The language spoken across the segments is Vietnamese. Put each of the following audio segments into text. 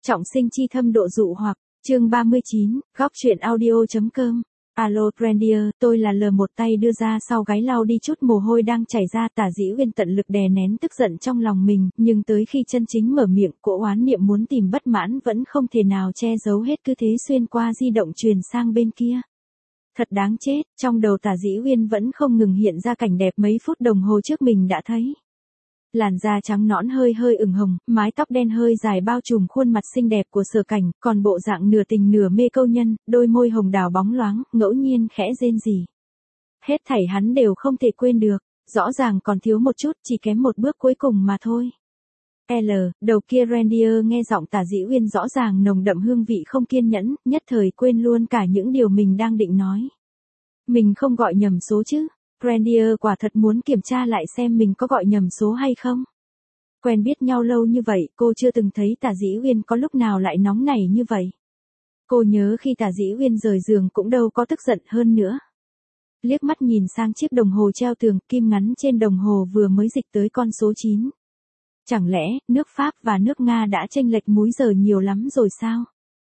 Trọng sinh chi thâm độ dụ hoặc, chương 39, góc truyện audio.com. Alo Grandier, tôi là L, một tay đưa ra sau gáy lau đi chút mồ hôi đang chảy ra. Tả Dĩ Uyên tận lực đè nén tức giận trong lòng mình, nhưng tới khi chân chính mở miệng, cỗ oán niệm muốn tìm bất mãn vẫn không thể nào che giấu hết, cứ thế xuyên qua di động truyền sang bên kia. Thật đáng chết, trong đầu Tả Dĩ Uyên vẫn không ngừng hiện ra cảnh đẹp mấy phút đồng hồ trước mình đã thấy. Làn da trắng nõn hơi hơi ửng hồng, mái tóc đen hơi dài bao trùm khuôn mặt xinh đẹp của Sở Cảnh, còn bộ dạng nửa tình nửa mê câu nhân, đôi môi hồng đào bóng loáng, ngẫu nhiên khẽ rên rỉ. Hết thảy hắn đều không thể quên được, rõ ràng còn thiếu một chút, chỉ kém một bước cuối cùng mà thôi. Đầu kia Grandier nghe giọng Tả Dĩ Uyên rõ ràng nồng đậm hương vị không kiên nhẫn, nhất thời quên luôn cả những điều mình đang định nói. Mình không gọi nhầm số chứ? Grandier quả thật muốn kiểm tra lại xem mình có gọi nhầm số hay không. Quen biết nhau lâu như vậy, cô chưa từng thấy Tả Dĩ Uyên có lúc nào lại nóng nảy như vậy. Cô nhớ khi Tả Dĩ Uyên rời giường cũng đâu có tức giận hơn nữa. Liếc mắt nhìn sang chiếc đồng hồ treo tường, kim ngắn trên đồng hồ vừa mới dịch tới con số 9. Chẳng lẽ, nước Pháp và nước Nga đã chênh lệch múi giờ nhiều lắm rồi sao?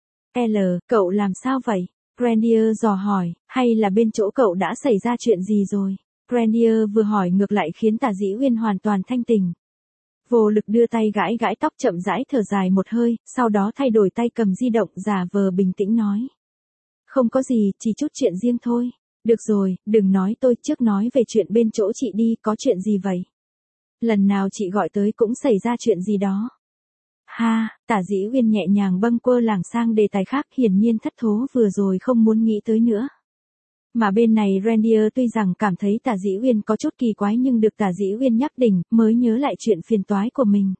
Cậu làm sao vậy? Grandier dò hỏi, hay là bên chỗ cậu đã xảy ra chuyện gì rồi? Grandier vừa hỏi ngược lại khiến Tả Dĩ Uyên hoàn toàn thanh tỉnh. Vô lực đưa tay gãi gãi tóc, chậm rãi thở dài một hơi, sau đó thay đổi tay cầm di động, giả vờ bình tĩnh nói. Không có gì, chỉ chút chuyện riêng thôi. Được rồi, đừng nói tôi, trước nói về chuyện bên chỗ chị đi, có chuyện gì vậy? Lần nào chị gọi tới cũng xảy ra chuyện gì đó. Ha, Tả Dĩ Uyên nhẹ nhàng bâng quơ lảng sang đề tài khác, hiển nhiên thất thố vừa rồi không muốn nghĩ tới nữa. Mà bên này Grandier tuy rằng cảm thấy Tả Dĩ Uyên có chút kỳ quái, nhưng được Tả Dĩ Uyên nhắc đỉnh, mới nhớ lại chuyện phiền toái của mình.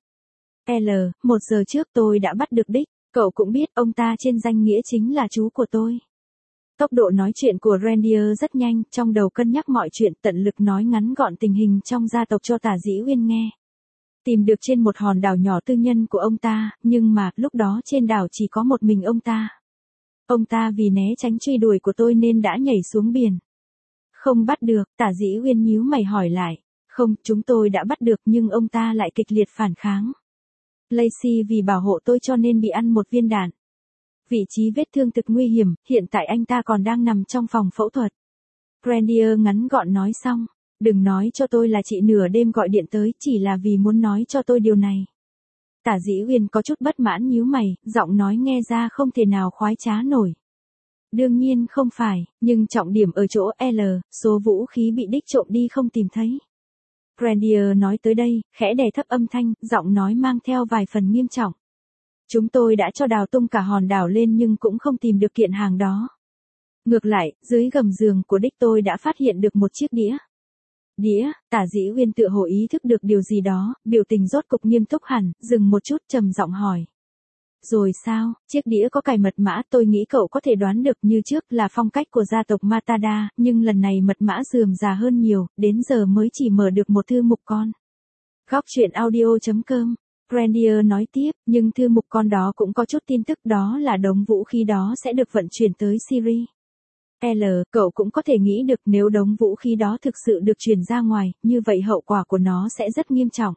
1 giờ trước tôi đã bắt được đích, cậu cũng biết ông ta trên danh nghĩa chính là chú của tôi. Tốc độ nói chuyện của Grandier rất nhanh, trong đầu cân nhắc mọi chuyện, tận lực nói ngắn gọn tình hình trong gia tộc cho Tả Dĩ Uyên nghe. Tìm được trên một hòn đảo nhỏ tư nhân của ông ta, nhưng mà lúc đó trên đảo chỉ có một mình ông ta. Ông ta vì né tránh truy đuổi của tôi nên đã nhảy xuống biển. Không bắt được, Tả Dĩ Uyên nhíu mày hỏi lại. Không, chúng tôi đã bắt được nhưng ông ta lại kịch liệt phản kháng. Lacey vì bảo hộ tôi cho nên bị ăn một viên đạn. Vị trí vết thương thực nguy hiểm, hiện tại anh ta còn đang nằm trong phòng phẫu thuật. Grandier ngắn gọn nói xong. Đừng nói cho tôi là chị nửa đêm gọi điện tới, chỉ là vì muốn nói cho tôi điều này. Tả Dĩ Uyên có chút bất mãn nhíu mày, giọng nói nghe ra không thể nào khoái trá nổi. Đương nhiên không phải, nhưng trọng điểm ở chỗ số vũ khí bị đích trộm đi không tìm thấy. Grandier nói tới đây, khẽ đè thấp âm thanh, giọng nói mang theo vài phần nghiêm trọng. Chúng tôi đã cho đào tung cả hòn đảo lên nhưng cũng không tìm được kiện hàng đó. Ngược lại, dưới gầm giường của đích tôi đã phát hiện được một chiếc đĩa. Đĩa, Tả Dĩ Uyên tựa hồ ý thức được điều gì đó, biểu tình rốt cục nghiêm túc hẳn, dừng một chút trầm giọng hỏi. Rồi sao, chiếc đĩa có cài mật mã, tôi nghĩ cậu có thể đoán được, như trước là phong cách của gia tộc Matada, nhưng lần này mật mã rườm rà hơn nhiều, đến giờ mới chỉ mở được một thư mục con. Góc truyện audio.com. Grandier nói tiếp, nhưng thư mục con đó cũng có chút tin tức, đó là đống vũ khí đó sẽ được vận chuyển tới Syria. Cậu cũng có thể nghĩ được nếu đống vũ khí đó thực sự được chuyển ra ngoài, như vậy hậu quả của nó sẽ rất nghiêm trọng.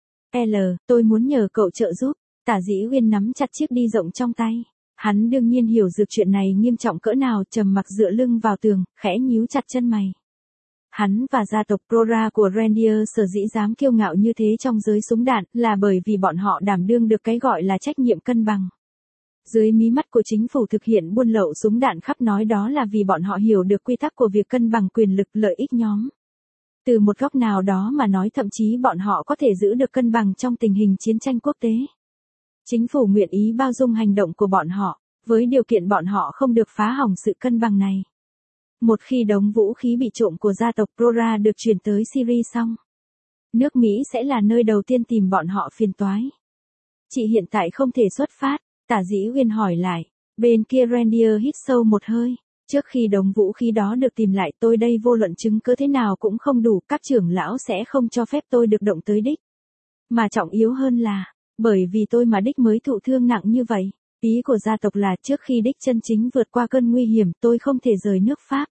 Tôi muốn nhờ cậu trợ giúp. Tả Dĩ Uyên nắm chặt chiếc đi rộng trong tay. Hắn đương nhiên hiểu được chuyện này nghiêm trọng cỡ nào, trầm mặc dựa lưng vào tường, khẽ nhíu chặt chân mày. Hắn và gia tộc Prora của Grandier sở dĩ dám kiêu ngạo như thế trong giới súng đạn, là bởi vì bọn họ đảm đương được cái gọi là trách nhiệm cân bằng. Dưới mí mắt của chính phủ thực hiện buôn lậu súng đạn khắp nói, đó là vì bọn họ hiểu được quy tắc của việc cân bằng quyền lực lợi ích nhóm. Từ một góc nào đó mà nói, thậm chí bọn họ có thể giữ được cân bằng trong tình hình chiến tranh quốc tế. Chính phủ nguyện ý bao dung hành động của bọn họ, với điều kiện bọn họ không được phá hỏng sự cân bằng này. Một khi đống vũ khí bị trộm của gia tộc Prora được chuyển tới Syria xong, nước Mỹ sẽ là nơi đầu tiên tìm bọn họ phiền toái. Chị hiện tại không thể xuất phát, Tả Dĩ Uyên hỏi lại. Bên kia Grandier hít sâu một hơi. Trước khi đống vũ khí đó được tìm lại, tôi đây vô luận chứng cứ thế nào cũng không đủ, các trưởng lão sẽ không cho phép tôi được động tới đích. Mà trọng yếu hơn là, bởi vì tôi mà đích mới thụ thương nặng như vậy. Ý của gia tộc là trước khi đích chân chính vượt qua cơn nguy hiểm, tôi không thể rời nước Pháp.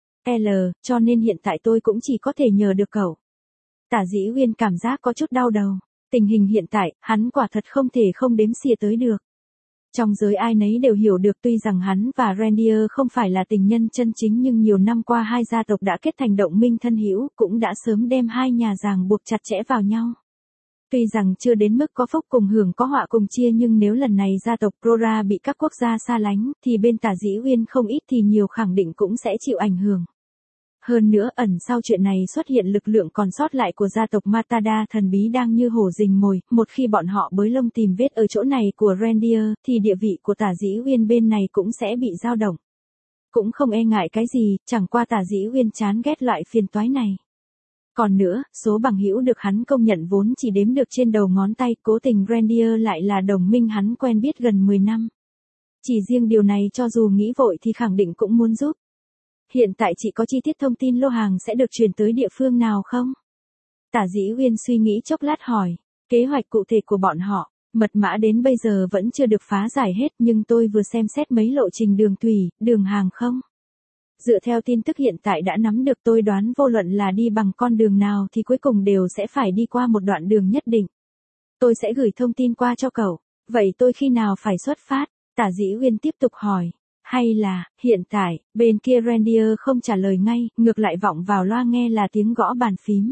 Cho nên hiện tại tôi cũng chỉ có thể nhờ được cậu. Tả Dĩ Uyên cảm giác có chút đau đầu. Tình hình hiện tại, hắn quả thật không thể không đếm xỉa tới được. Trong giới ai nấy đều hiểu được tuy rằng hắn và Rhaenyra không phải là tình nhân chân chính nhưng nhiều năm qua hai gia tộc đã kết thành đồng minh thân hữu, cũng đã sớm đem hai nhà ràng buộc chặt chẽ vào nhau. Tuy rằng chưa đến mức có phúc cùng hưởng có họa cùng chia nhưng nếu lần này gia tộc Rora bị các quốc gia xa lánh, thì bên Tả Dĩ Uyên không ít thì nhiều khẳng định cũng sẽ chịu ảnh hưởng. Hơn nữa ẩn sau chuyện này xuất hiện lực lượng còn sót lại của gia tộc Matada thần bí đang như hổ rình mồi, một khi bọn họ bới lông tìm vết ở chỗ này của Rhaenyra, thì địa vị của Tả Dĩ Uyên bên này cũng sẽ bị dao động. Cũng không e ngại cái gì, chẳng qua Tả Dĩ Uyên chán ghét loại phiền toái này. Còn nữa, số bằng hữu được hắn công nhận vốn chỉ đếm được trên đầu ngón tay, cố tình Rhaenyra lại là đồng minh hắn quen biết gần 10 năm. Chỉ riêng điều này cho dù nghĩ vội thì khẳng định cũng muốn giúp. Hiện tại chị có chi tiết thông tin lô hàng sẽ được chuyển tới địa phương nào không? Tả Dĩ Uyên suy nghĩ chốc lát hỏi. Kế hoạch cụ thể của bọn họ, mật mã đến bây giờ vẫn chưa được phá giải hết nhưng tôi vừa xem xét mấy lộ trình đường thủy, đường hàng không. Dựa theo tin tức hiện tại đã nắm được tôi đoán vô luận là đi bằng con đường nào thì cuối cùng đều sẽ phải đi qua một đoạn đường nhất định. Tôi sẽ gửi thông tin qua cho cậu. Vậy tôi khi nào phải xuất phát? Tả Dĩ Uyên tiếp tục hỏi. Hay là, hiện tại, bên kia Rhaenyra không trả lời ngay, ngược lại vọng vào loa nghe là tiếng gõ bàn phím.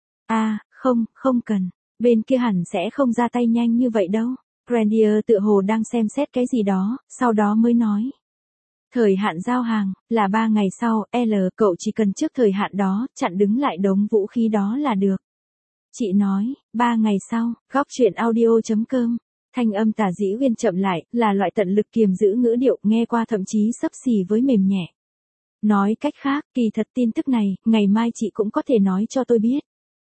Không cần. Bên kia hẳn sẽ không ra tay nhanh như vậy đâu. Rhaenyra tựa hồ đang xem xét cái gì đó, sau đó mới nói. Thời hạn giao hàng, là 3 ngày sau, cậu chỉ cần trước thời hạn đó, chặn đứng lại đống vũ khí đó là được. Chị nói, 3 ngày sau, góc chuyện audio.com. Thanh âm Tả Dĩ Uyên chậm lại, là loại tận lực kiềm giữ ngữ điệu, nghe qua thậm chí xấp xì với mềm nhẹ. Nói cách khác, kỳ thật tin tức này, ngày mai chị cũng có thể nói cho tôi biết.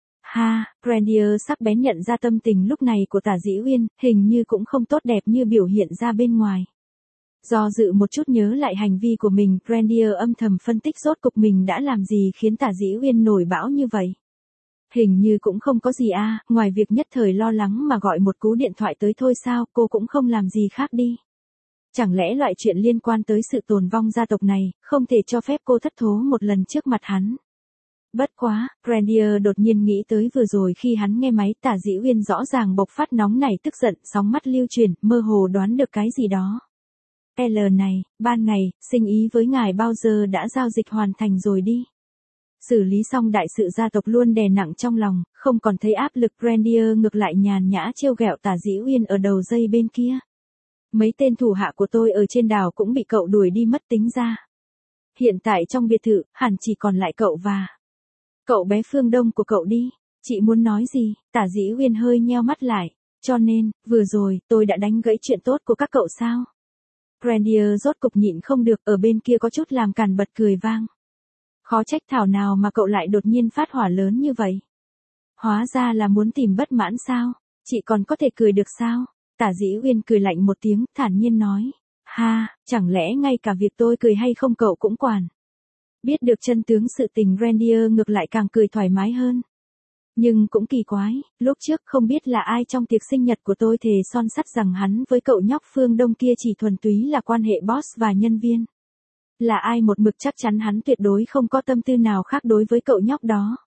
Rhaenyra sắc bén nhận ra tâm tình lúc này của Tả Dĩ Uyên, hình như cũng không tốt đẹp như biểu hiện ra bên ngoài. Do dự một chút nhớ lại hành vi của mình, Rhaenyra âm thầm phân tích rốt cục mình đã làm gì khiến Tả Dĩ Uyên nổi bão như vậy. Hình như cũng không có gì ngoài việc nhất thời lo lắng mà gọi một cú điện thoại tới thôi sao, cô cũng không làm gì khác đi. Chẳng lẽ loại chuyện liên quan tới sự tồn vong gia tộc này, không thể cho phép cô thất thố một lần trước mặt hắn. Bất quá, Rhaenyra đột nhiên nghĩ tới vừa rồi khi hắn nghe máy Tả Dĩ Uyên rõ ràng bộc phát nóng nảy tức giận, sóng mắt lưu chuyển, mơ hồ đoán được cái gì đó. Này, ban ngày, sinh ý với ngài bao giờ đã giao dịch hoàn thành rồi đi. Xử lý xong đại sự gia tộc luôn đè nặng trong lòng, không còn thấy áp lực. Rhaenyra ngược lại nhàn nhã trêu ghẹo Tả Dĩ Uyên ở đầu dây bên kia. Mấy tên thủ hạ của tôi ở trên đảo cũng bị cậu đuổi đi mất tính ra. Hiện tại trong biệt thự, hẳn chỉ còn lại cậu và cậu bé Phương Đông của cậu đi. Chị muốn nói gì? Tả Dĩ Uyên hơi nheo mắt lại. Cho nên, vừa rồi, tôi đã đánh gãy chuyện tốt của các cậu sao? Rhaenyra rốt cục nhịn không được, ở bên kia có chút làm càn bật cười vang. Khó trách thảo nào mà cậu lại đột nhiên phát hỏa lớn như vậy. Hóa ra là muốn tìm bất mãn sao? Chị còn có thể cười được sao? Tả Dĩ Uyên cười lạnh một tiếng, thản nhiên nói. Chẳng lẽ ngay cả việc tôi cười hay không cậu cũng quản. Biết được chân tướng sự tình, Rhaenyra ngược lại càng cười thoải mái hơn. Nhưng cũng kỳ quái, lúc trước không biết là ai trong tiệc sinh nhật của tôi thề son sắt rằng hắn với cậu nhóc Phương Đông kia chỉ thuần túy là quan hệ boss và nhân viên. Là ai một mực chắc chắn hắn tuyệt đối không có tâm tư nào khác đối với cậu nhóc đó.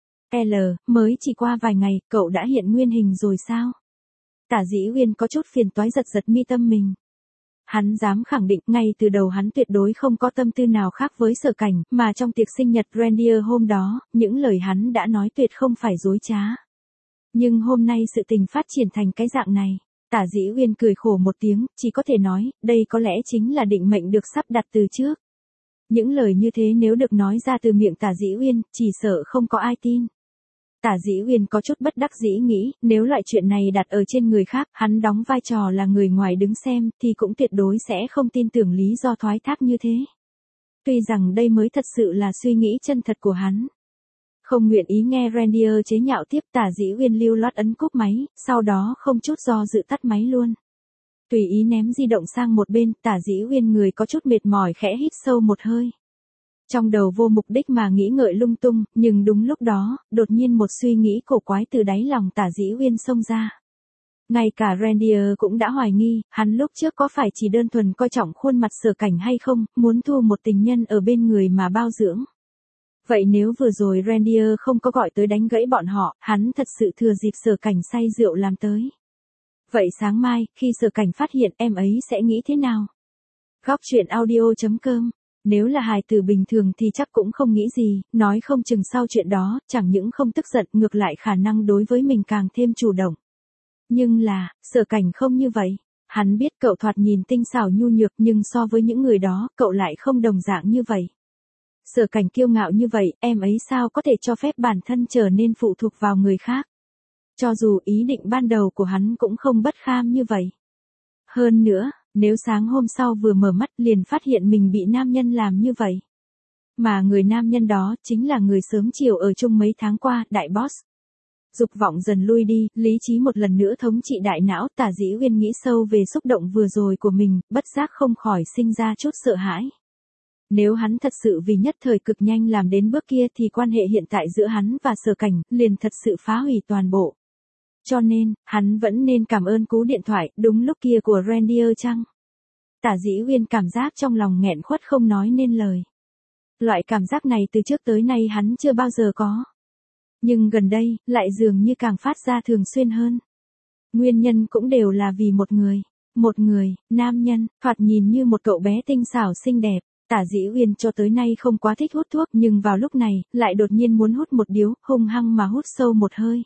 Mới chỉ qua vài ngày, cậu đã hiện nguyên hình rồi sao? Tả Dĩ Uyên có chút phiền toái giật giật mi tâm mình. Hắn dám khẳng định ngay từ đầu hắn tuyệt đối không có tâm tư nào khác với Sở Cảnh, mà trong tiệc sinh nhật Rhaenyra hôm đó, những lời hắn đã nói tuyệt không phải dối trá. Nhưng hôm nay sự tình phát triển thành cái dạng này. Tả Dĩ Uyên cười khổ một tiếng, chỉ có thể nói, đây có lẽ chính là định mệnh được sắp đặt từ trước. Những lời như thế nếu được nói ra từ miệng Tả Dĩ Uyên, chỉ sợ không có ai tin. Tả Dĩ Uyên có chút bất đắc dĩ nghĩ, nếu loại chuyện này đặt ở trên người khác, hắn đóng vai trò là người ngoài đứng xem, thì cũng tuyệt đối sẽ không tin tưởng lý do thoái thác như thế. Tuy rằng đây mới thật sự là suy nghĩ chân thật của hắn. Không nguyện ý nghe Rhaenyra chế nhạo tiếp, Tả Dĩ Uyên lưu loát ấn cúp máy, sau đó không chút do dự tắt máy luôn. Tùy ý ném di động sang một bên, Tả Dĩ Uyên người có chút mệt mỏi khẽ hít sâu một hơi. Trong đầu vô mục đích mà nghĩ ngợi lung tung, nhưng đúng lúc đó, đột nhiên một suy nghĩ cổ quái từ đáy lòng Tả Dĩ Uyên xông ra. Ngay cả Rhaenyra cũng đã hoài nghi, hắn lúc trước có phải chỉ đơn thuần coi trọng khuôn mặt Sở Cảnh hay không, muốn thu một tình nhân ở bên người mà bao dưỡng. Vậy nếu vừa rồi Rhaenyra không có gọi tới đánh gãy bọn họ, hắn thật sự thừa dịp Sở Cảnh say rượu làm tới. Vậy sáng mai, khi Sở Cảnh phát hiện em ấy sẽ nghĩ thế nào? Góc chuyện audio.com. Nếu là hài tử bình thường thì chắc cũng không nghĩ gì, nói không chừng sau chuyện đó, chẳng những không tức giận ngược lại khả năng đối với mình càng thêm chủ động. Nhưng là, Sở Cảnh không như vậy. Hắn biết cậu thoạt nhìn tinh xảo nhu nhược nhưng so với những người đó, cậu lại không đồng dạng như vậy. Sở Cảnh kiêu ngạo như vậy, em ấy sao có thể cho phép bản thân trở nên phụ thuộc vào người khác. Cho dù ý định ban đầu của hắn cũng không bất kham như vậy. Hơn nữa, nếu sáng hôm sau vừa mở mắt liền phát hiện mình bị nam nhân làm như vậy. Mà người nam nhân đó chính là người sớm chiều ở chung mấy tháng qua, đại boss. Dục vọng dần lui đi, lý trí một lần nữa thống trị đại não, Tả Dĩ Uyên nghĩ sâu về xúc động vừa rồi của mình, bất giác không khỏi sinh ra chút sợ hãi. Nếu hắn thật sự vì nhất thời cực nhanh làm đến bước kia thì quan hệ hiện tại giữa hắn và Sở Cảnh liền thật sự phá hủy toàn bộ. Cho nên, hắn vẫn nên cảm ơn cú điện thoại đúng lúc kia của Randier chăng? Tả Dĩ Uyên cảm giác trong lòng nghẹn khuất không nói nên lời. Loại cảm giác này từ trước tới nay hắn chưa bao giờ có. Nhưng gần đây, lại dường như càng phát ra thường xuyên hơn. Nguyên nhân cũng đều là vì một người. Một người, nam nhân, thoạt nhìn như một cậu bé tinh xảo xinh đẹp. Tả Dĩ Uyên cho tới nay không quá thích hút thuốc nhưng vào lúc này, lại đột nhiên muốn hút một điếu, hung hăng mà hút sâu một hơi.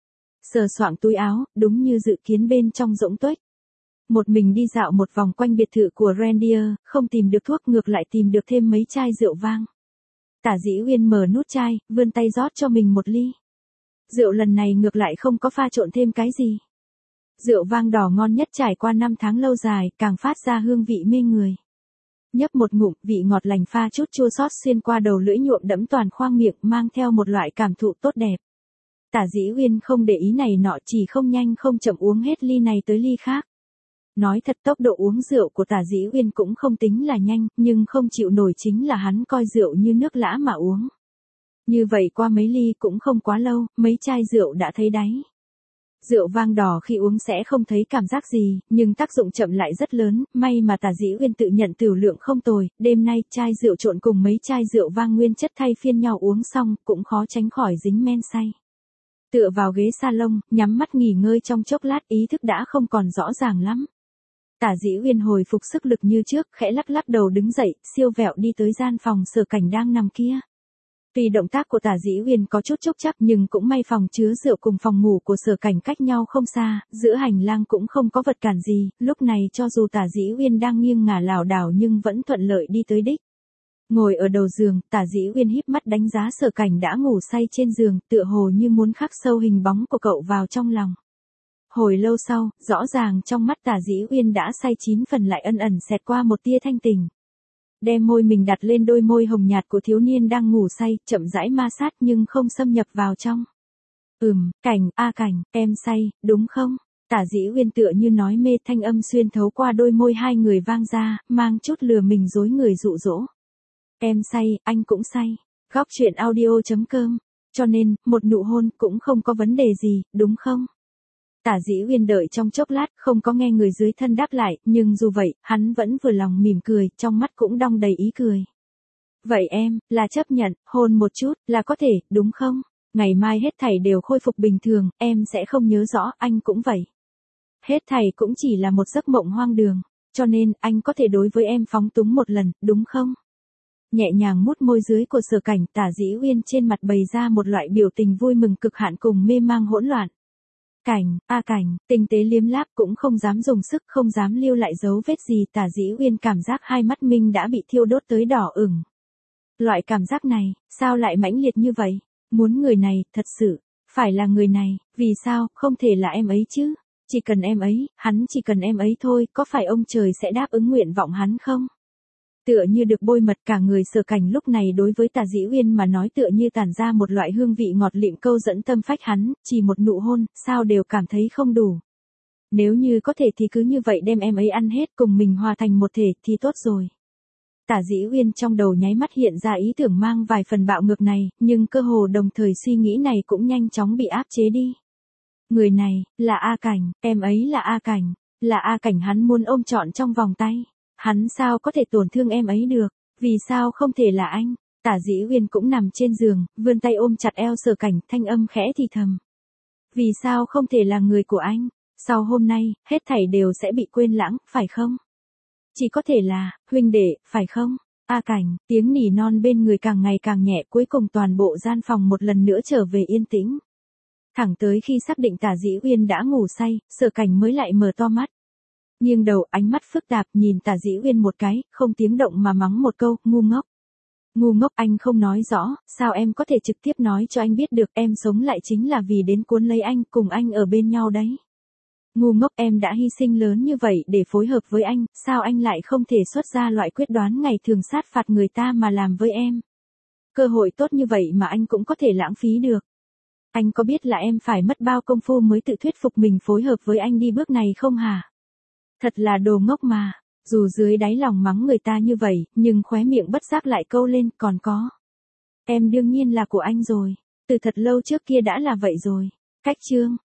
Sờ soạng túi áo, đúng như dự kiến bên trong rỗng tuếch. Một mình đi dạo một vòng quanh biệt thự của Randier, không tìm được thuốc ngược lại tìm được thêm mấy chai rượu vang. Tả Dĩ Uyên mở nút chai, vươn tay rót cho mình một ly. Rượu lần này ngược lại không có pha trộn thêm cái gì. Rượu vang đỏ ngon nhất trải qua 5 tháng lâu dài, càng phát ra hương vị mê người. Nhấp một ngụm, vị ngọt lành pha chút chua xót xuyên qua đầu lưỡi nhuộm đẫm toàn khoang miệng, mang theo một loại cảm thụ tốt đẹp. Tả Dĩ Uyên không để ý này nọ, chỉ không nhanh không chậm uống hết ly này tới ly khác. Nói thật, tốc độ uống rượu của Tả Dĩ Uyên cũng không tính là nhanh, nhưng không chịu nổi chính là hắn coi rượu như nước lã mà uống. Như vậy qua mấy ly cũng không quá lâu, mấy chai rượu đã thấy đáy. Rượu vang đỏ khi uống sẽ không thấy cảm giác gì, nhưng tác dụng chậm lại rất lớn, may mà Tả Dĩ Uyên tự nhận tửu lượng không tồi, đêm nay chai rượu trộn cùng mấy chai rượu vang nguyên chất thay phiên nhau uống xong, cũng khó tránh khỏi dính men say. Tựa vào ghế salon, nhắm mắt nghỉ ngơi trong chốc lát, ý thức đã không còn rõ ràng lắm. Tả Dĩ Uyên hồi phục sức lực như trước, khẽ lắc lắc đầu đứng dậy, siêu vẹo đi tới gian phòng Sở Cảnh đang nằm kia. Tuy động tác của Tả Dĩ Uyên có chút chốc chắc nhưng cũng may phòng chứa rượu cùng phòng ngủ của Sở Cảnh cách nhau không xa, giữa hành lang cũng không có vật cản gì, lúc này cho dù Tả Dĩ Uyên đang nghiêng ngả lảo đảo nhưng vẫn thuận lợi đi tới đích. Ngồi ở đầu giường, Tả Dĩ Uyên híp mắt đánh giá Sở Cảnh đã ngủ say trên giường, tựa hồ như muốn khắc sâu hình bóng của cậu vào trong lòng. Hồi lâu sau, rõ ràng trong mắt Tả Dĩ Uyên đã say 9 phần lại ẩn ẩn xẹt qua một tia thanh tình. Đem môi mình đặt lên đôi môi hồng nhạt của thiếu niên đang ngủ say, chậm rãi ma sát nhưng không xâm nhập vào trong. Cảnh, Cảnh, em say, đúng không? Tả Dĩ Uyên tựa như nói mê, thanh âm xuyên thấu qua đôi môi hai người vang ra, mang chút lừa mình dối người dụ dỗ. Em say, anh cũng say. Góc chuyện audio.com. Cho nên, một nụ hôn cũng không có vấn đề gì, đúng không? Tả Dĩ Uyên đợi trong chốc lát, không có nghe người dưới thân đáp lại, nhưng dù vậy, hắn vẫn vừa lòng mỉm cười, trong mắt cũng đong đầy ý cười. Vậy em, là chấp nhận, hôn một chút, là có thể, đúng không? Ngày mai hết thảy đều khôi phục bình thường, em sẽ không nhớ rõ, anh cũng vậy. Hết thảy cũng chỉ là một giấc mộng hoang đường, cho nên, anh có thể đối với em phóng túng một lần, đúng không? Nhẹ nhàng mút môi dưới của Sở Cảnh, Tả Dĩ Uyên trên mặt bày ra một loại biểu tình vui mừng cực hạn cùng mê mang hỗn loạn. Cảnh, tinh tế liếm láp cũng không dám dùng sức, không dám lưu lại dấu vết gì, Tả Dĩ Uyên cảm giác hai mắt mình đã bị thiêu đốt tới đỏ ửng. Loại cảm giác này, sao lại mãnh liệt như vậy? Muốn người này, thật sự, phải là người này, vì sao, không thể là em ấy chứ? Chỉ cần em ấy, hắn chỉ cần em ấy thôi, có phải ông trời sẽ đáp ứng nguyện vọng hắn không? Tựa như được bôi mật, cả người Sở Cảnh lúc này đối với Tả Dĩ Uyên mà nói tựa như tản ra một loại hương vị ngọt lịm câu dẫn tâm phách hắn, chỉ một nụ hôn, sao đều cảm thấy không đủ. Nếu như có thể thì cứ như vậy đem em ấy ăn hết cùng mình hòa thành một thể thì tốt rồi. Tả Dĩ Uyên trong đầu nháy mắt hiện ra ý tưởng mang vài phần bạo ngược này, nhưng cơ hồ đồng thời suy nghĩ này cũng nhanh chóng bị áp chế đi. Người này, là A Cảnh, em ấy là A Cảnh, là A Cảnh hắn muốn ôm trọn trong vòng tay. Hắn sao có thể tổn thương em ấy được, vì sao không thể là anh? Tả Dĩ Uyên cũng nằm trên giường, vươn tay ôm chặt eo Sở Cảnh, thanh âm khẽ thì thầm. Vì sao không thể là người của anh? Sau hôm nay, hết thảy đều sẽ bị quên lãng, phải không? Chỉ có thể là, huynh đệ, phải không? A Cảnh, tiếng nỉ non bên người càng ngày càng nhẹ, cuối cùng toàn bộ gian phòng một lần nữa trở về yên tĩnh. Thẳng tới khi xác định Tả Dĩ Uyên đã ngủ say, Sở Cảnh mới lại mở to mắt. Nghiêng đầu, ánh mắt phức tạp nhìn Tả Dĩ Uyên một cái, không tiếng động mà mắng một câu, ngu ngốc. Ngu ngốc, anh không nói rõ, sao em có thể trực tiếp nói cho anh biết được, em sống lại chính là vì đến cuốn lấy anh, cùng anh ở bên nhau đấy. Ngu ngốc, em đã hy sinh lớn như vậy để phối hợp với anh, sao anh lại không thể xuất ra loại quyết đoán ngày thường sát phạt người ta mà làm với em. Cơ hội tốt như vậy mà anh cũng có thể lãng phí được. Anh có biết là em phải mất bao công phu mới tự thuyết phục mình phối hợp với anh đi bước này không hả? Thật là đồ ngốc mà. Dù dưới đáy lòng mắng người ta như vậy, nhưng khóe miệng bất giác lại câu lên, còn có. Em đương nhiên là của anh rồi. Từ thật lâu trước kia đã là vậy rồi. Cách chương.